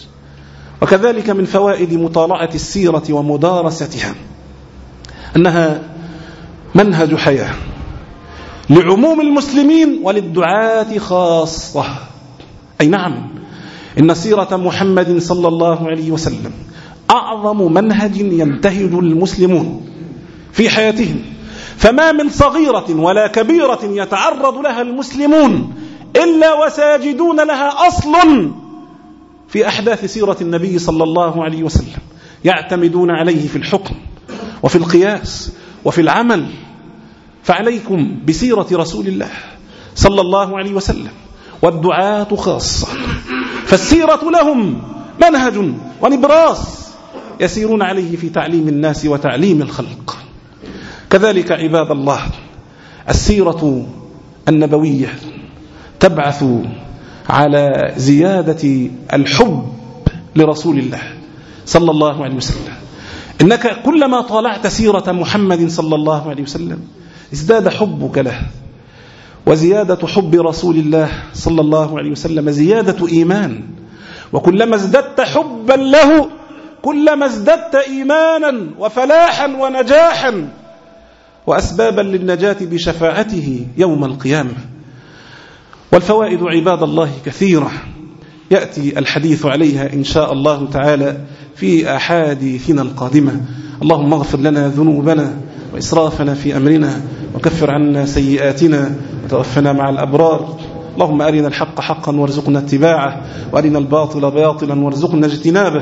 وكذلك من فوائد مطالعة السيرة ومدارستها أنها منهج حياة لعموم المسلمين وللدعاة خاصة. أي نعم، إن سيرة محمد صلى الله عليه وسلم أعظم منهج ينتهج المسلمون في حياتهم، فما من صغيرة ولا كبيرة يتعرض لها المسلمون إلا وسيجدون لها أصل في أحداث سيرة النبي صلى الله عليه وسلم، يعتمدون عليه في الحكم وفي القياس وفي العمل. فعليكم بسيرة رسول الله صلى الله عليه وسلم، والدعاة خاصة، فالسيرة لهم منهج ونبراس يسيرون عليه في تعليم الناس وتعليم الخلق. كذلك عباد الله، السيرة النبوية تبعث على زيادة الحب لرسول الله صلى الله عليه وسلم. إنك كلما طالعت سيرة محمد صلى الله عليه وسلم ازداد حبك له، وزيادة حب رسول الله صلى الله عليه وسلم زيادة إيمان، وكلما ازددت حبا له كلما ازددت إيمانا وفلاحا ونجاحا وأسبابا للنجاة بشفاعته يوم القيامة. والفوائد عباد الله كثيرة يأتي الحديث عليها إن شاء الله تعالى في أحاديثنا القادمة. اللهم اغفر لنا ذنوبنا وإسرافنا في أمرنا، وكفر عنا سيئاتنا، وتوفنا مع الأبرار. اللهم أرنا الحق حقا وارزقنا اتباعه، وأرنا الباطل باطلا وارزقنا اجتنابه.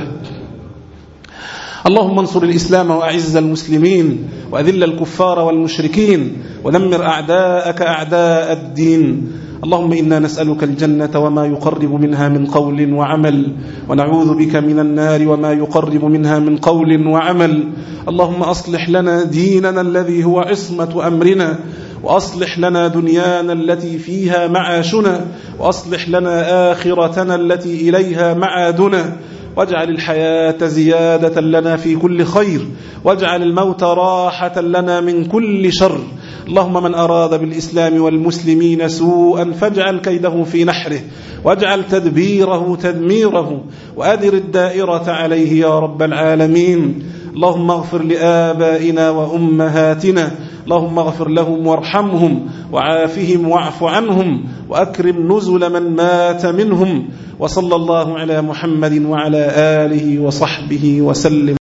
اللهم انصر الإسلام وأعز المسلمين، وأذل الكفار والمشركين، ودمر أعداءك أعداء الدين. اللهم إنا نسألك الجنة وما يقرب منها من قول وعمل، ونعوذ بك من النار وما يقرب منها من قول وعمل. اللهم أصلح لنا ديننا الذي هو عصمة أمرنا، وأصلح لنا دنيانا التي فيها معاشنا، وأصلح لنا آخرتنا التي إليها معادنا، واجعل الحياة زيادة لنا في كل خير، واجعل الموت راحة لنا من كل شر. اللهم من أراد بالإسلام والمسلمين سوءا فاجعل كيده في نحره، واجعل تدبيره تدميره، وأدر الدائرة عليه يا رب العالمين. اللهم اغفر لآبائنا وأمهاتنا، اللهم اغفر لهم وارحمهم وعافهم واعف عنهم، وأكرم نزل من مات منهم. وصلى الله على محمد وعلى آله وصحبه وسلم.